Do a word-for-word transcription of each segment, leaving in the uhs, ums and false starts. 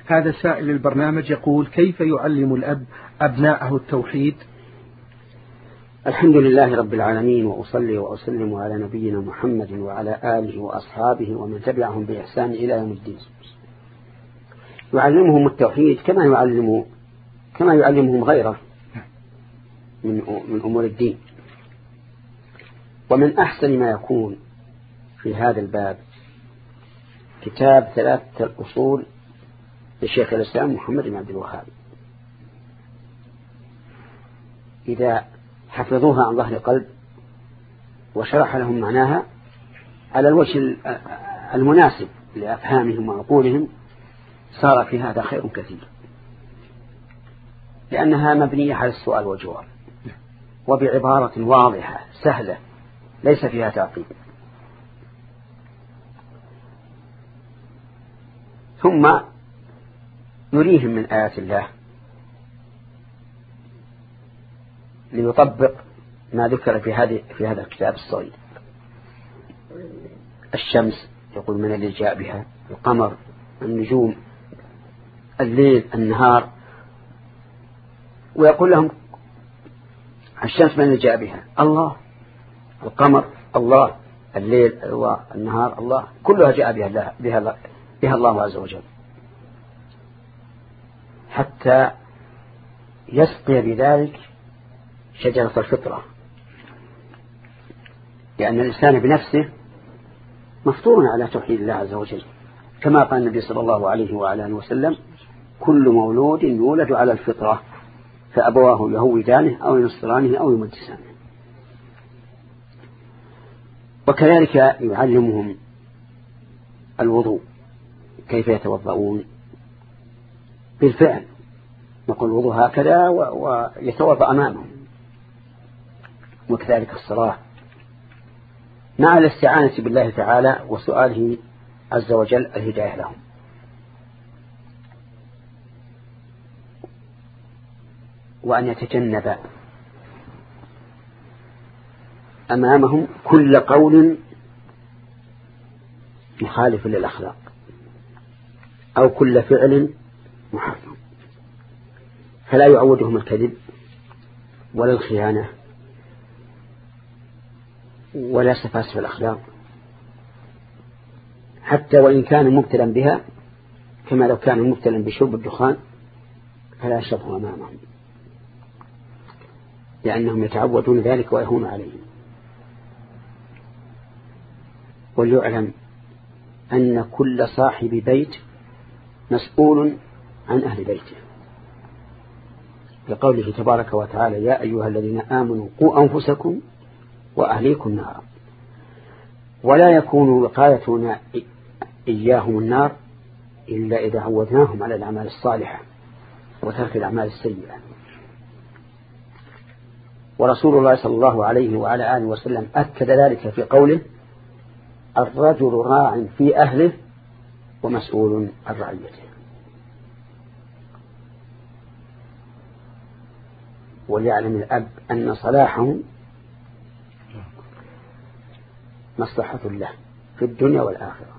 هذا سائل البرنامج يقول: كيف يعلم الأب أبناءه التوحيد؟ الحمد لله رب العالمين، وأصلي وأسلم على نبينا محمد وعلى آله وأصحابه ومن تبعهم بإحسان إلى يوم الدين. يعلمهم التوحيد كما يعلم كما يعلمهم غيره من من أمور الدين. ومن أحسن ما يكون في هذا الباب كتاب ثلاثة الأصول للشيخ الإسلام محمد بن عبد الوهاب. إذا حفظوها عن ظهر قلب وشرح لهم معناها على الوجه المناسب لأفهامهم وعقولهم صار في هذا خير كثير، لأنها مبنية على السؤال والجواب وبعبارة واضحة سهلة ليس فيها تعقيد. ثم يريهم من آيات الله ليطبق ما ذكر في هذه في هذا الكتاب الصغير. الشمس يقول من اللي جاء بها، القمر، النجوم، الليل، النهار، ويقول لهم الشمس من اللي جاء بها؟ الله. القمر الله، الليل الله، النهار الله، كلها جاء بها الله بها الله, بها الله عز وجل، حتى يسقي بذلك شجرة الفطرة، لأن الإنسان بنفسه مفطور على توحيد الله عز وجل، كما قال النبي صلى الله عليه وعلى آله وسلم: كل مولود يولد على الفطرة فأبواه يهودانه أو ينصرانه أو يمجسانه. وكذلك يعلمهم الوضوء، كيف يتوضؤون بالفعل، نقول الوضوء هكذا ويتوضأ أمامهم، وكذلك الصلاة مع الاستعانة بالله تعالى وسؤاله عز وجل الهداية لهم. وأن يتجنب أمامهم كل قول مخالف للأخلاق أو كل فعل محرم، فلا يعودهم الكذب ولا الخيانة ولا سفاسف الأخلاق، حتى وإن كان مبتلا بها، كما لو كان مبتلا بشرب الدخان فلا يشربه أمامهم، لأنهم يتعودون ذلك ويهون عليهم. وليعلم أن كل صاحب بيت مسؤول عن أهل بيته، لقوله تبارك وتعالى: يا أيها الذين آمنوا قوا أنفسكم وأهليكم نارا. ولا يكون وقايتنا إياهم النار إلا إذا عودناهم على الأعمال الصالحة وترك الأعمال السيئة. ورسول الله صلى الله عليه وعلى آله وسلم أكد ذلك في قوله: الرجل راع في أهله ومسؤول عن رعيته. وليعلم الأب أن صلاحهم مصلحة له في الدنيا والآخرة،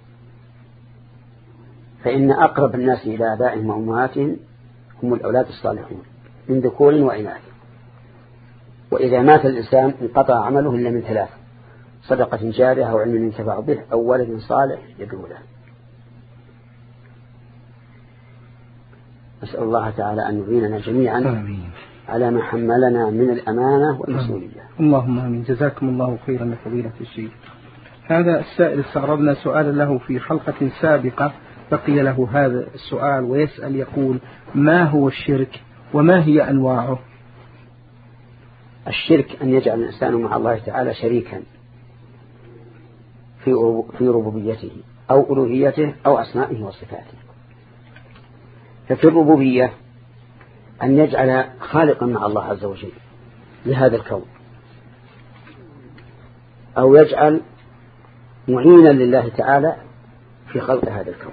فإن أقرب الناس إلى آبائهم وأمهاتهم هم الأولاد الصالحون من ذكور وإناث. وإذا مات الإنسان انقطع عمله إلا من ثلاث: صدقة جارية أو علم ينتفع به أو ولد صالح يدعو له. نسأل الله تعالى أن يعيننا جميعا آمين على ما حملنا من الأمانة والمسؤولية. اللهم آمين. جزاكم الله خيرا يا فضيلة الشيخ. هذا السائل استعرضنا سؤالا له في حلقة سابقة، بقي له هذا السؤال ويسأل يقول: ما هو الشرك وما هي أنواعه؟ الشرك أن يجعل الإنسان مع الله تعالى شريكا في في ربوبيته أو ألوهيته أو أسمائه وصفاته. ففي الربوبية أن يجعل خالقا مع الله عز وجل لهذا الكون، أو يجعل معينا لله تعالى في خلق هذا الكون.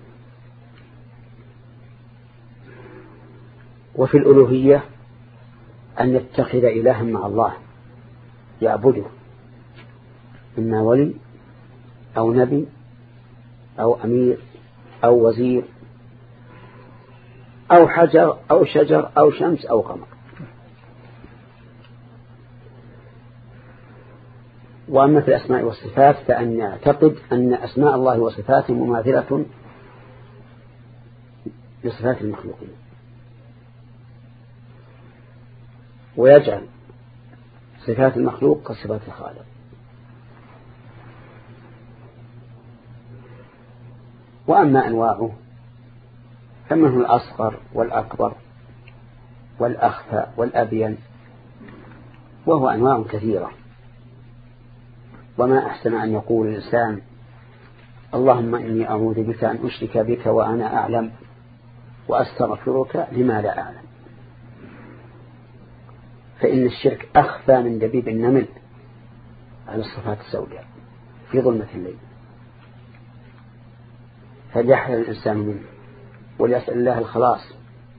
وفي الألوهية أن يتخذ إلها مع الله يعبده، إما ولي أو نبي أو أمير أو وزير أو حجر أو شجر أو شمس أو قمر. وأما في الأسماء والصفات فأن يعتقد أن أسماء الله وصفاته مماثلة لصفات المخلوقين، ويجعل صفات المخلوق كصفات الخالق. وأما أنواعه فمنه الأصغر والأكبر والأخفى والأبين، وهو أنواع كثيرة. وما أحسن أن يقول الإنسان اللهم إني أعوذ بك أن أشرك بك وأنا أعلم وأستغفرك لما لا أعلم، فإن الشرك أخفى من دبيب النمل على الصفات السوداء في ظلمة الليل، فليحذر الإنسان منه وليسأل الله الخلاص،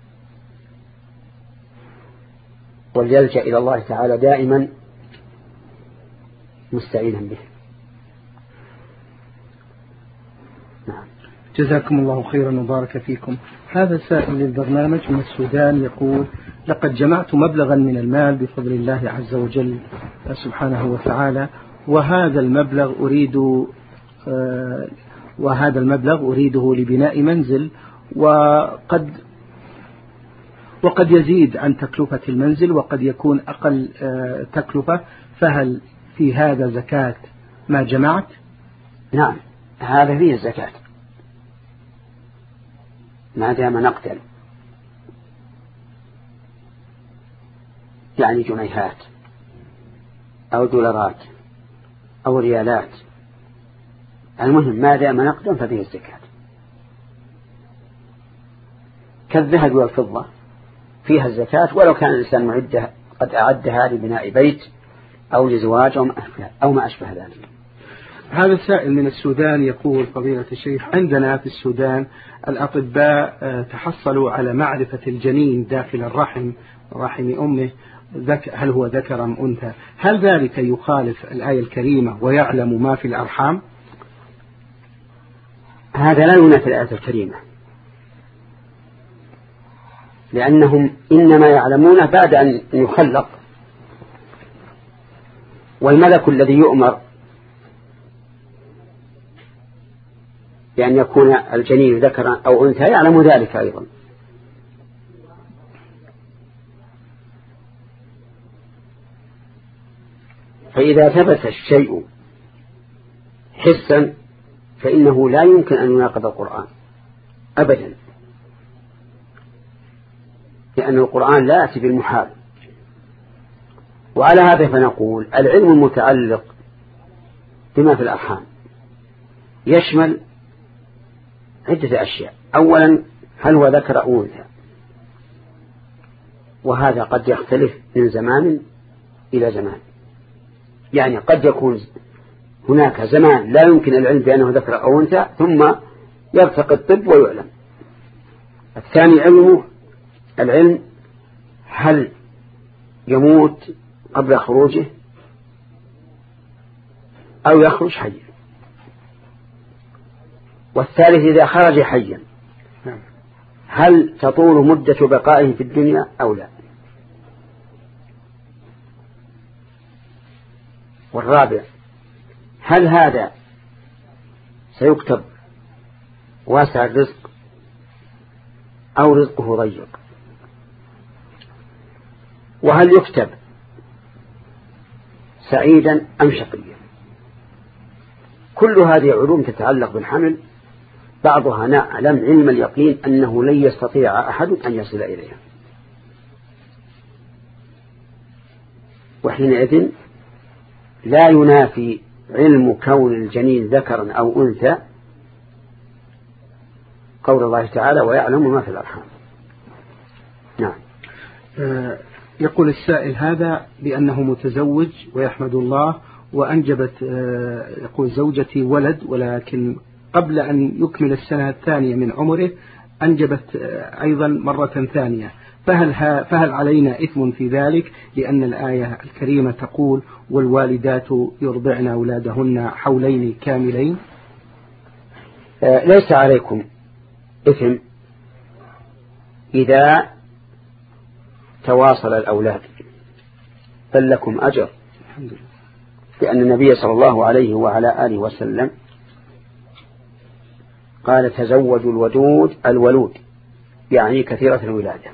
وليلجأ إلى الله تعالى دائما مستعينا به. نعم. جزاكم الله خيرا وبارك فيكم. هذا سائل للبرنامج من السودان يقول: لقد جمعت مبلغا من المال بفضل الله عز وجل سبحانه وتعالى، وهذا المبلغ أريد وهذا المبلغ أريده لبناء منزل، وقد وقد يزيد عن تكلفة المنزل وقد يكون أقل تكلفة، فهل في هذا زكاة ما جمعت؟ نعم، هذا فيه الزكاة ما دام نقدا، يعني جنيهات أو دولارات أو ريالات، المهم ما دام نقدا ففيه الزكاة. كالذهب والفضة فيها الزكاة ولو كان الإنسان معده قد أعدها لبناء بيت أو لزواج أو ما أشبه ذلك. هذا السائل من السودان يقول: فضيلة الشيخ، عندنا في السودان الأطباء تحصلوا على معرفة الجنين داخل الرحم رحم أمه هل هو ذكر أم أنثى، هل ذلك يخالف الآية الكريمة ويعلم ما في الأرحام؟ هذا لا ينافي الآية الكريمة، لأنهم إنما يعلمون بعد أن يخلق، والملك الذي يؤمر بأن يكون الجنين ذكرا أو أنثى يعلم ذلك أيضا. فإذا ثبت الشيء حسا فإنه لا يمكن أن يناقض القرآن أبدا، لأن القرآن لا يأتي بالمحال. وعلى هذا فنقول العلم المتعلق بما في الأرحام يشمل عدة أشياء. أولا، هل هو ذكر أو أنثى؟ وهذا قد يختلف من زمان إلى زمان، يعني قد يكون هناك زمان لا يمكن العلم بأنه ذكر أو أنثى ثم يرتقي الطب ويعلم. الثاني علمه العلم هل يموت قبل خروجه أو يخرج حيا. والثالث إذا خرج حيا هل تطول مدة بقائه في الدنيا أو لا. والرابع هل هذا سيكتب واسع الرزق أو رزقه ضيق، وهل يكتب سعيدا أم شقيا. كل هذه علوم تتعلق بالحمل، بعضها نعلم علم اليقين أنه لن يستطيع أحد أن يصل إليها، وحينئذ لا ينافي علم كون الجنين ذكرا أو أنثى قول الله تعالى ويعلم ما في الأرحام. نعم. آه يقول السائل هذا بأنه متزوج ويحمد الله وأنجبت آه يقول زوجتي ولد، ولكن قبل أن يكمل السنة الثانية من عمره أنجبت آه أيضا مرة ثانية، فهل, فهل علينا إثم في ذلك؟ لأن الآية الكريمة تقول والوالدات يرضعن أولادهن حولين كاملين. آه ليس عليكم إثم إذا تواصل الأولاد بل لكم أجر، لأن النبي صلى الله عليه وعلى آله وسلم قال تزوجوا الودود الولود، يعني كثيرة الولادة.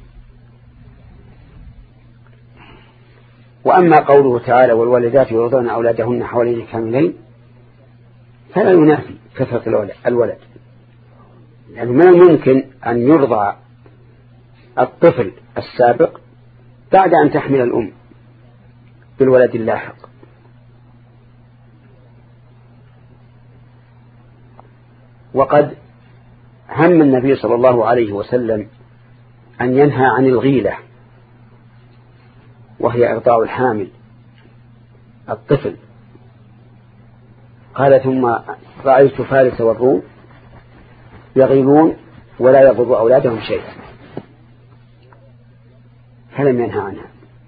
وأما قوله تعالى والوالدات يرضعن أولادهن حوالين كاملين فلا ينافي كثرة الولد، يعني ما ممكن أن يرضع الطفل السابق بعد أن تحمل الأم بالولد اللاحق. وقد هم النبي صلى الله عليه وسلم أن ينهى عن الغيلة، وهي إرضاع الحامل الطفل. قال ثم رأيت فارس والروم يغيلون ولا يضر أولادهم شيئا، فلم ينهى عنها.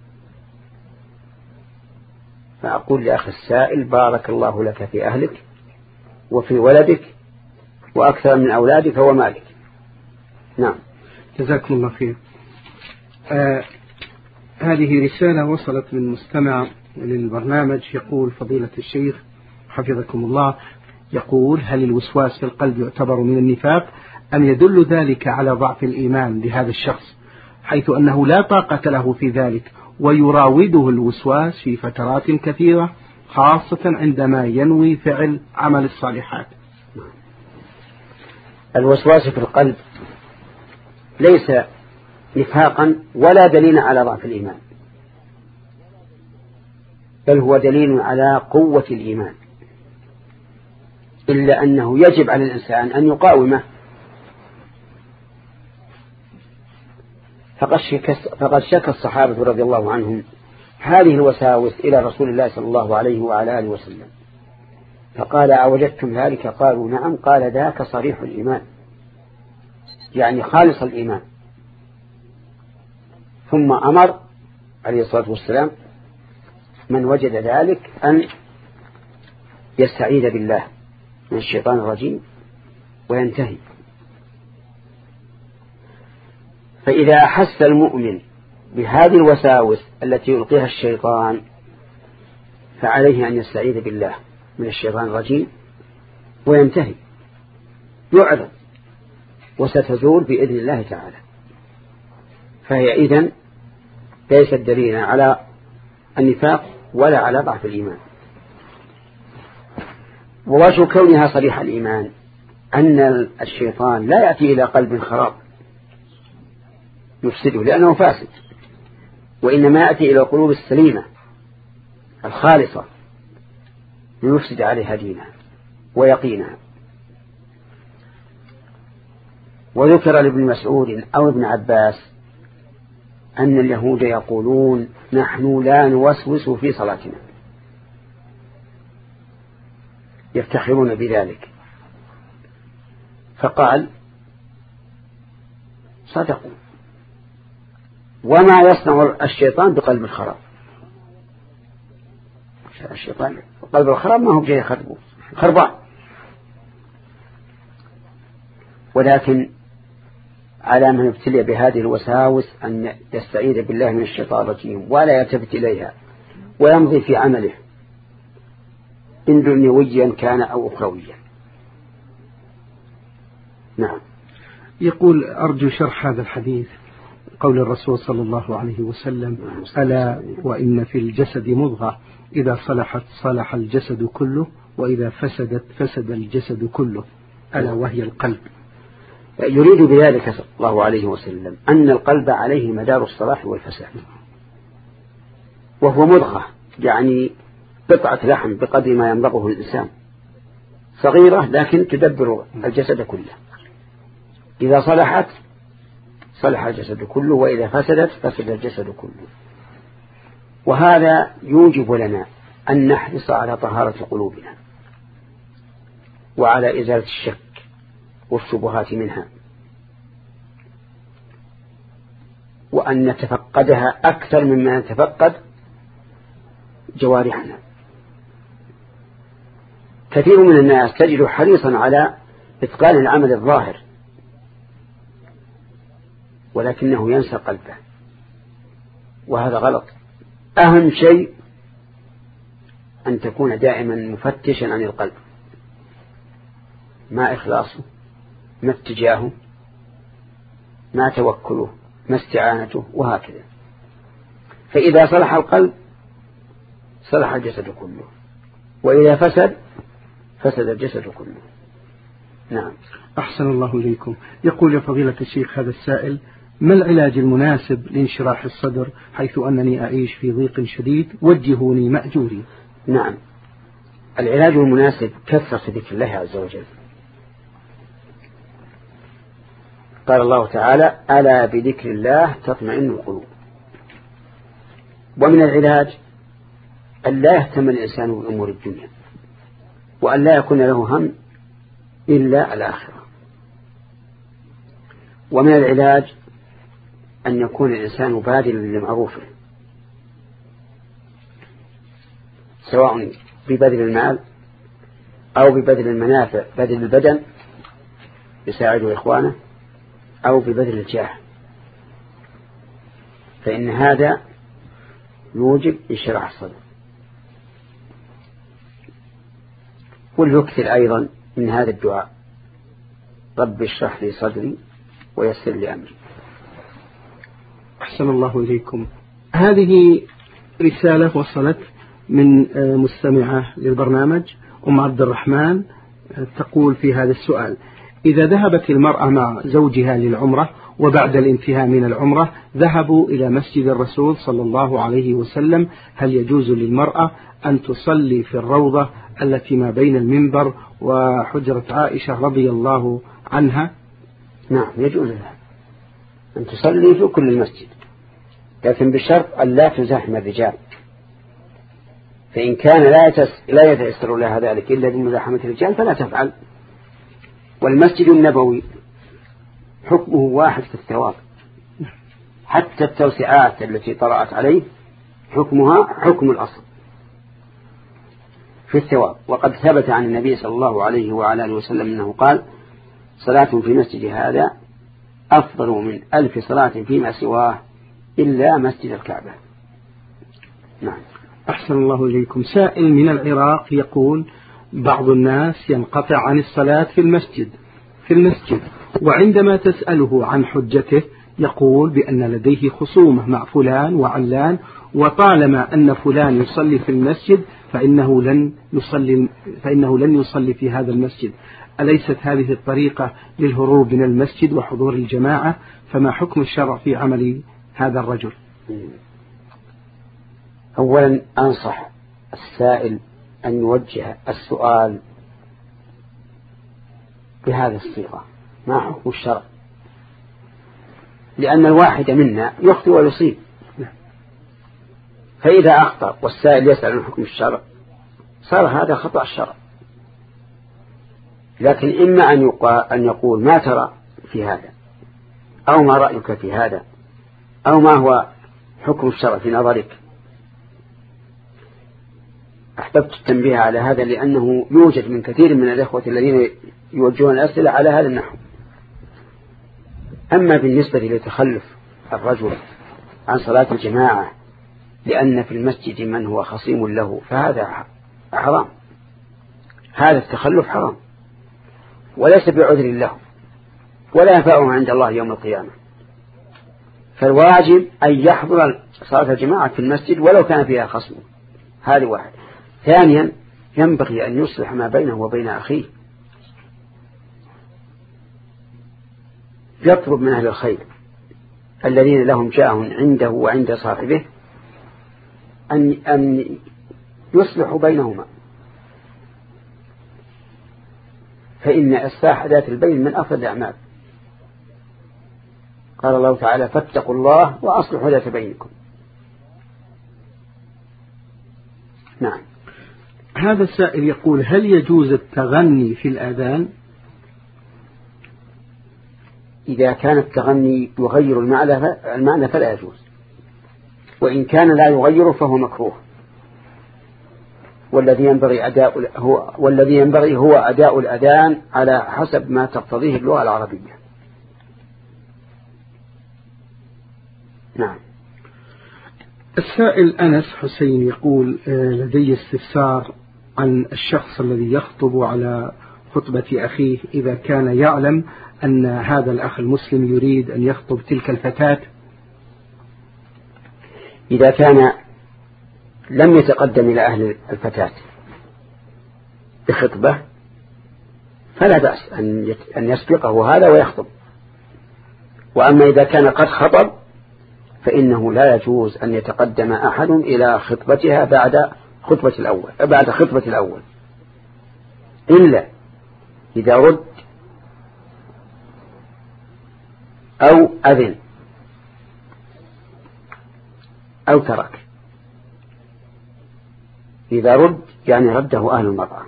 فأقول لأخي السائل بارك الله لك في أهلك وفي ولدك وأكثر من أولادك ومالك. نعم، جزاكم الله خير. آه هذه رسالة وصلت من مستمع للبرنامج، يقول فضيلة الشيخ حفظكم الله، يقول هل الوسواس في القلب يعتبر من النفاق أم يدل ذلك على ضعف الإيمان لهذا الشخص، حيث أنه لا طاقة له في ذلك ويراوده الوسواس في فترات كثيرة، خاصة عندما ينوي فعل عمل الصالحات؟ الوسواس في القلب ليس نفاقا ولا دليل على ضعف الإيمان، بل هو دليل على قوة الإيمان، إلا أنه يجب على الإنسان أن يقاومه. فقد شك, فقد شك الصحابة رضي الله عنهم هذه الوساوس إلى رسول الله صلى الله عليه وعلى آله وسلم، فقال أوجدتم ذلك؟ قالوا نعم. قال ذاك صريح الإيمان، يعني خالص الإيمان. ثم أمر عليه الصلاة والسلام من وجد ذلك أن يستعيذ بالله من الشيطان الرجيم وينتهي. فإذا أحس المؤمن بهذه الوساوس التي يلقيها الشيطان فعليه أن يستعيذ بالله من الشيطان الرجيم وينتهي، يعرض، وستزول بإذن الله تعالى. فهي إذن ليست دليلا على النفاق ولا على ضعف الإيمان. ووجه كونها صريح الإيمان أن الشيطان لا يأتي إلى قلب خراب يفسده لأنه فاسد، وإنما يأتي إلى القلوب السليمة الخالصة ليفسد عليها دينها ويقينها. وذكر لابن مسعود أو ابن عباس أن اليهود يقولون نحن لا نوسوس في صلاتنا، يفتخرون بذلك. فقال صدقوا، وما يصنع الشيطان بقلب الخراب؟ الشيطان قلب الخراب ما هو بجاي يخربه خربان، ولكن على من ابتلي بهذه الوساوس أن يستعيذ بالله من الشيطان الرجيم ولا يلتفت إليها ويمضي في عمله إن دنيويا كان أو أخرويا. نعم. يقول أرجو شرح هذا الحديث، قول الرسول صلى الله عليه وسلم ألا وإن في الجسد مضغة إذا صلحت صلح الجسد كله وإذا فسدت فسد الجسد كله، ألا وهي القلب. يريد بذلك صلى الله عليه وسلم أن القلب عليه مدار الصلاح والفساد، وهو مضغة يعني قطعة لحم بقدر ما يمضغه الإنسان، صغيرة لكن تدبر الجسد كله. إذا صلحت صلح الجسد كله وإذا فسدت فسد الجسد كله. وهذا يوجب لنا أن نحرص على طهارة قلوبنا وعلى إزالة الشك والشبهات منها، وأن نتفقدها أكثر مما نتفقد جوارحنا. كثير من الناس تجد حريصا على إتقان العمل الظاهر ولكنه ينسى قلبه، وهذا غلط. أهم شيء أن تكون دائما مفتشا عن القلب، ما إخلاصه، ما اتجاهه، ما توكله، ما استعانته، وهكذا. فإذا صلح القلب صلح الجسد كله، وإذا فسد فسد الجسد كله. نعم. أحسن الله إليكم. يقول يا فضيلة الشيخ هذا السائل: ما العلاج المناسب لانشراح الصدر حيث أنني أعيش في ضيق شديد؟ وجهوني مأجوري. نعم، العلاج المناسب كثرة ذكر الله عز وجل. قال الله تعالى: ألا بذكر الله تطمئن القلوب. ومن العلاج أن لا يهتم الإنسان بأمور الدنيا، وأن لا يكون له هم إلا الآخرة. ومن العلاج أن يكون الإنسان بادلا لمعروفه، سواء ببذل المال أو ببذل المنافع، بذل البدن يساعد إخوانه، أو ببذل الجاه، فإن هذا يوجب انشراح الصدر. وليكثر أيضا من هذا الدعاء: رب اشرح لي صدري ويسر لي أمري. أحسن الله إليكم. هذه رسالة وصلت من مستمعة للبرنامج أم عبد الرحمن، تقول في هذا السؤال: إذا ذهبت المرأة مع زوجها للعمرة وبعد الانتهاء من العمرة ذهبوا إلى مسجد الرسول صلى الله عليه وسلم، هل يجوز للمرأة أن تصلي في الروضة التي ما بين المنبر وحجرة عائشة رضي الله عنها؟ نعم، يجوز لها أن تصلي في كل المسجد، لكن بشرط أن لا تزاحم الرجال. فإن كان لا يتيسر لها ذلك إلا بمزاحمة الرجال فلا تفعل. والمسجد النبوي حكمه واحد في الثواب، حتى التوسعات التي طرأت عليه حكمها حكم الأصل في الثواب. وقد ثبت عن النبي صلى الله عليه وعلى آله وسلم أنه قال: صلاة في مسجد هذا أفضل من ألف صلاة فيما سواه إلا مسجد الكعبة. نعم. أحسن الله إليكم. سائل من العراق يقول: بعض الناس ينقطع عن الصلاة في المسجد في المسجد وعندما تسأله عن حجته يقول بأن لديه خصومة مع فلان وعلان، وطالما أن فلان يصلي في المسجد فإنه لن يصلي فإنه لن يصلي في هذا المسجد. أليست هذه الطريقة للهروب من المسجد وحضور الجماعة؟ فما حكم الشرع في عمل هذا الرجل؟ أولا أنصح السائل أن يوجه السؤال بهذه الصيغة: ما حكم الشرع؟ لأن الواحد منا يخطئ ويصيب، فإذا أخطأ والسائل يسأل عن حكم الشرع صار هذا خطأ الشرع. لكن إما أن يقول ما ترى في هذا، أو ما رأيك في هذا، أو ما هو حكم الشرع في نظرك. أحببت التنبيه على هذا لأنه يوجد من كثير من الإخوة الذين يوجهون الأسئلة على هذا النحو. أما بالنسبة لتخلف الرجل عن صلاة الجماعة لأن في المسجد من هو خصيم له فهذا حرام، هذا التخلف حرام وليس بعذر له ولا ينفعه عند الله يوم القيامة. فالواجب أن يحضر صلاة الجماعة في المسجد ولو كان فيها خصم. هذا واحد. ثانيا ينبغي أن يصلح ما بينه وبين أخيه، يطلب من أهل الخير الذين لهم جاه عنده وعند صاحبه أن أن يصلحوا بينهما، فإن إصلاح ذات البين من أفضل الأعمال. قال الله تعالى: فاتقوا الله وأصلحوا ذات بينكم. نعم. هذا السائل يقول: هل يجوز التغني في الأذان؟ إذا كان التغني يغير المعنى فلا يجوز، وإن كان لا يغيره فهو مكروه. والذي ينبغي أداء هو والذي ينبغي هو أداء الأذان على حسب ما تقتضيه اللغة العربية. نعم. السائل أنس حسين يقول لدي استفسار عن الشخص الذي يخطب على خطبة أخيه إذا كان يعلم أن هذا الأخ المسلم يريد أن يخطب تلك الفتاة. إذا كان لم يتقدم إلى أهل الفتاة بخطبة فلا بأس أن يسبقه هذا ويخطب. وأما إذا كان قد خطب فإنه لا يجوز أن يتقدم أحد إلى خطبتها بعد خطبة الأول بعد خطبة الأول إلا إذا رد أو أذن أو ترك. إذا رد يعني رده أهل المرأة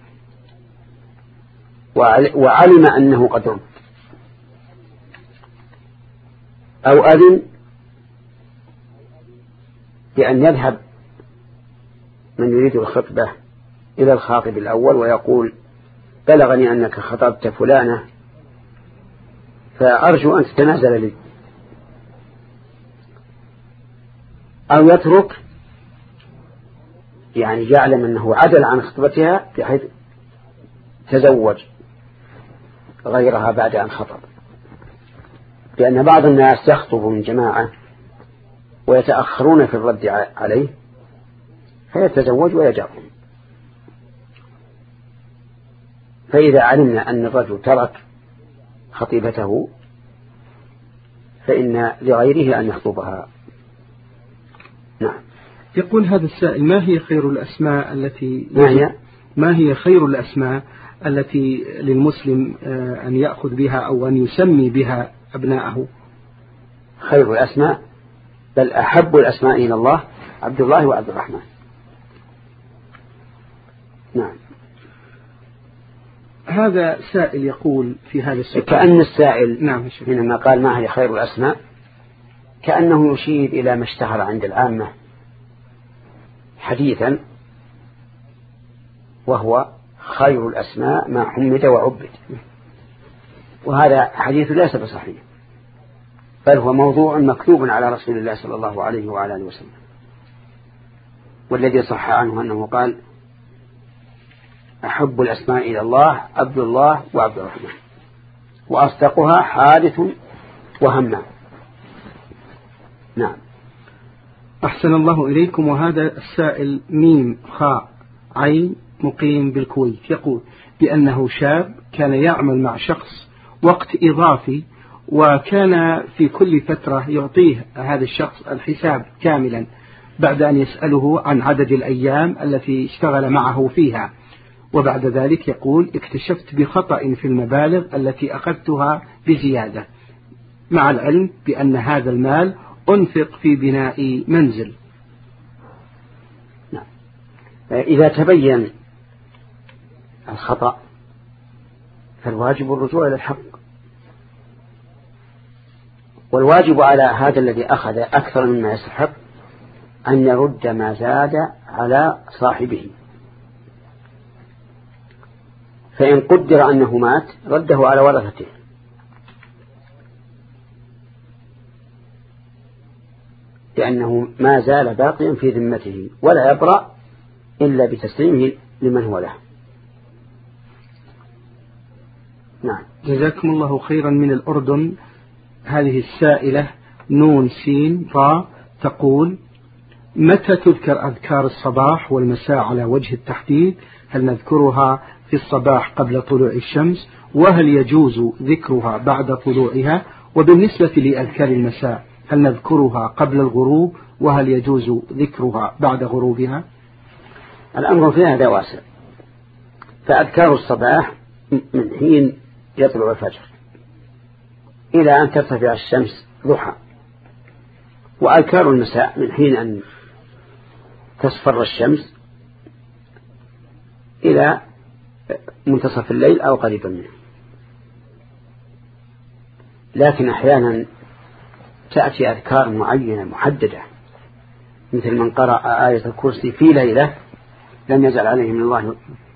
وعلم أنه قد رد، أو أذن بأن يذهب من يريد الخطبة إلى الخاطب الأول ويقول بلغني أنك خطبت فلانة فأرجو أن تتنازل لي، أو يترك يعني يعلم أنه عدل عن خطبتها بحيث تزوج غيرها بعد أن خطب. لأن بعض الناس يخطب من جماعة ويتأخرون في الرد عليه فيتزوج ويجرهم. فإذا علمنا أن الرجل ترك خطيبته فإن لغيره أن يخطبها. نعم. يقول هذا السائل ما هي خير الأسماء التي ما هي, ما هي خير الأسماء التي للمسلم أن يأخذ بها أو أن يسمي بها أبناءه؟ خير الأسماء بل أحب الأسماء إلى الله عبد الله وعبد الرحمن. نعم. هذا سائل يقول في هذا السؤال كأن السائل نعم حينما قال ما هي خير الأسماء كأنه يشير إلى ما اشتهر عند العامة حديثا وهو خير الأسماء ما حمد وعبد، وهذا حديث ليس بصحيح بل هو موضوع مكتوب على رسول الله صلى الله عليه وعلى آله وسلم. والذي صح عنه أنه قال أحب الأسماء إلى الله عبد الله وعبد الرحمن وأصدقها حادث وهمام. نعم. أحسن الله إليكم. وهذا السائل ميم خاء عين مقيم بالكويت يقول بأنه شاب كان يعمل مع شخص وقت إضافي وكان في كل فترة يعطيه هذا الشخص الحساب كاملا بعد أن يسأله عن عدد الأيام التي اشتغل معه فيها، وبعد ذلك يقول اكتشفت بخطأ في المبالغ التي أخذتها بزيادة مع العلم بأن هذا المال أنفق في بناء منزل. نعم. إذا تبين الخطأ فالواجب الرجوع إلى الحق، والواجب على هذا الذي أخذ أكثر مما يستحق أن يرد ما زاد على صاحبه، فإن قدر أنه مات رده على ورثته، لأنه ما زال باقيا في ذمته ولا يبرأ إلا بتسليمه لمن هو له. نعم. جزاكم الله خيرا. من الأردن هذه السائلة نون سين را تقول متى تذكر أذكار الصباح والمساء على وجه التحديد؟ هل نذكرها في الصباح قبل طلوع الشمس؟ وهل يجوز ذكرها بعد طلوعها؟ وبالنسبة لأذكار المساء هل نذكرها قبل الغروب؟ وهل يجوز ذكرها بعد غروبها؟ الأمر في هذا واسع. فأذكار الصباح من حين يطلع الفجر إلى أن ترتفع الشمس ضحى، وأذكار المساء من حين أن تصفر الشمس إلى منتصف الليل أو قريبا منه. لكن أحيانا تأتي أذكار معينة محددة مثل من قرأ آية الكرسي في ليلة لم يزل عليه من الله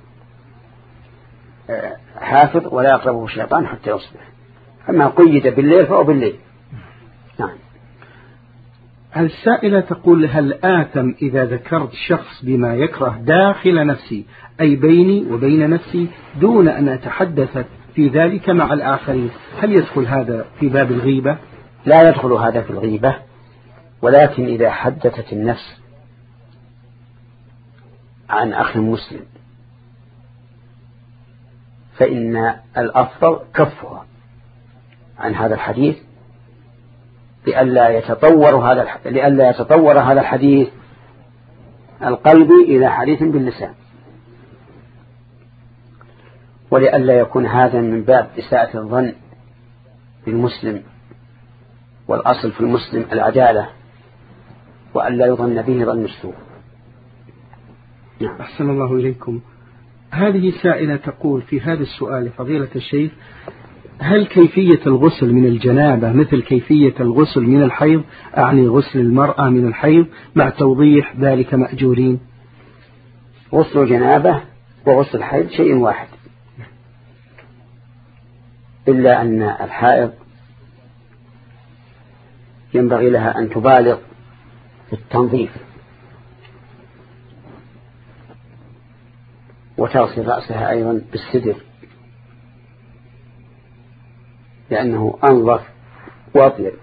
حافظ ولا يقربه الشيطان حتى يصبح، أما قيد بالليل فهو بالليل. نعم. السائلة تقول: هل آثم إذا ذكرت شخص بما يكره داخل نفسي، أي بيني وبين نفسي، دون أن أتحدث في ذلك مع الآخرين؟ هل يدخل هذا في باب الغيبة؟ لا يدخل هذا في الغيبة، ولكن إذا حدثت النفس عن أخ مسلم فإن الأفضل كفها عن هذا الحديث لئلا يتطور هذا لئلا يتطور هذا الحديث القلبي إلى حديث باللسان، ولئلا يكون هذا من باب إساءة الظن بالمسلم، والأصل في المسلم العدالة وأن لا يظن به ظن السوء. أحسن الله إليكم. هذه سائلة تقول في هذا السؤال: فضيلة الشيخ، هل كيفية الغسل من الجنابة مثل كيفية الغسل من الحيض؟ أعني غسل المرأة من الحيض، مع توضيح ذلك مأجورين. غسل الجنابة وغسل الحيض شيء واحد، إلا أن الحائض ينبغي لها أن تبالغ في التنظيف وتغسل رأسها أيضا بالسدر لأنه أنظف وأطيب.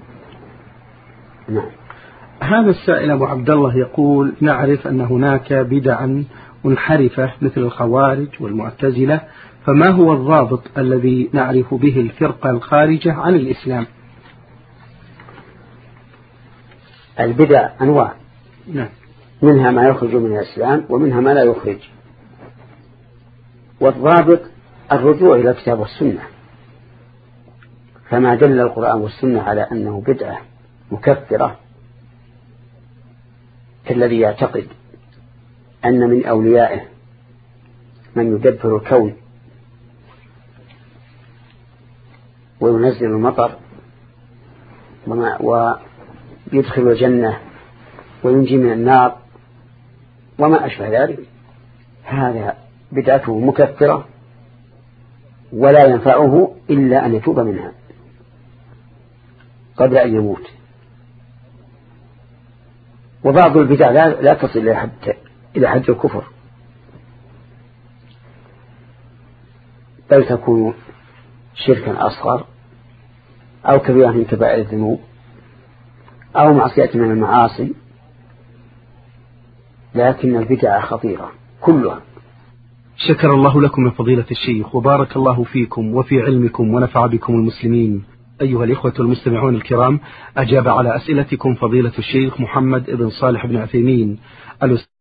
نعم. هذا السائل أبو عبد الله يقول: نعرف أن هناك بدعا منحرفة مثل الخوارج والمعتزلة، فما هو الضابط الذي نعرف به الفرقة الخارجة عن الإسلام؟ البدع أنواع، نعم، منها ما يخرج من الإسلام ومنها ما لا يخرج، والضابط الرجوع إلى الكتاب والسنة، فما دل القرآن والسنة على أنه بدعة مكفرة كالذي يعتقد أن من أوليائه من يدبر الكون وينزل المطر ويدخل الجنة وينجي من النار وما أشبه ذلك، هذا بدعته مكفرة ولا ينفعه إلا أن يتوب منها قبل أن يموت. وبعض البدع لا تصل إلى حد إلى حد الكفر، بل تكون شركا أصغر أو كبيرة من كبائر الذنوب أو معصية من المعاصي، لكن البدع خطيرة كلها. شكر الله لكم يا فضيلة الشيخ، وبارك الله فيكم وفي علمكم ونفع بكم المسلمين. أيها الإخوة المستمعون الكرام، أجاب على أسئلتكم فضيلة الشيخ محمد بن صالح بن عثيمين.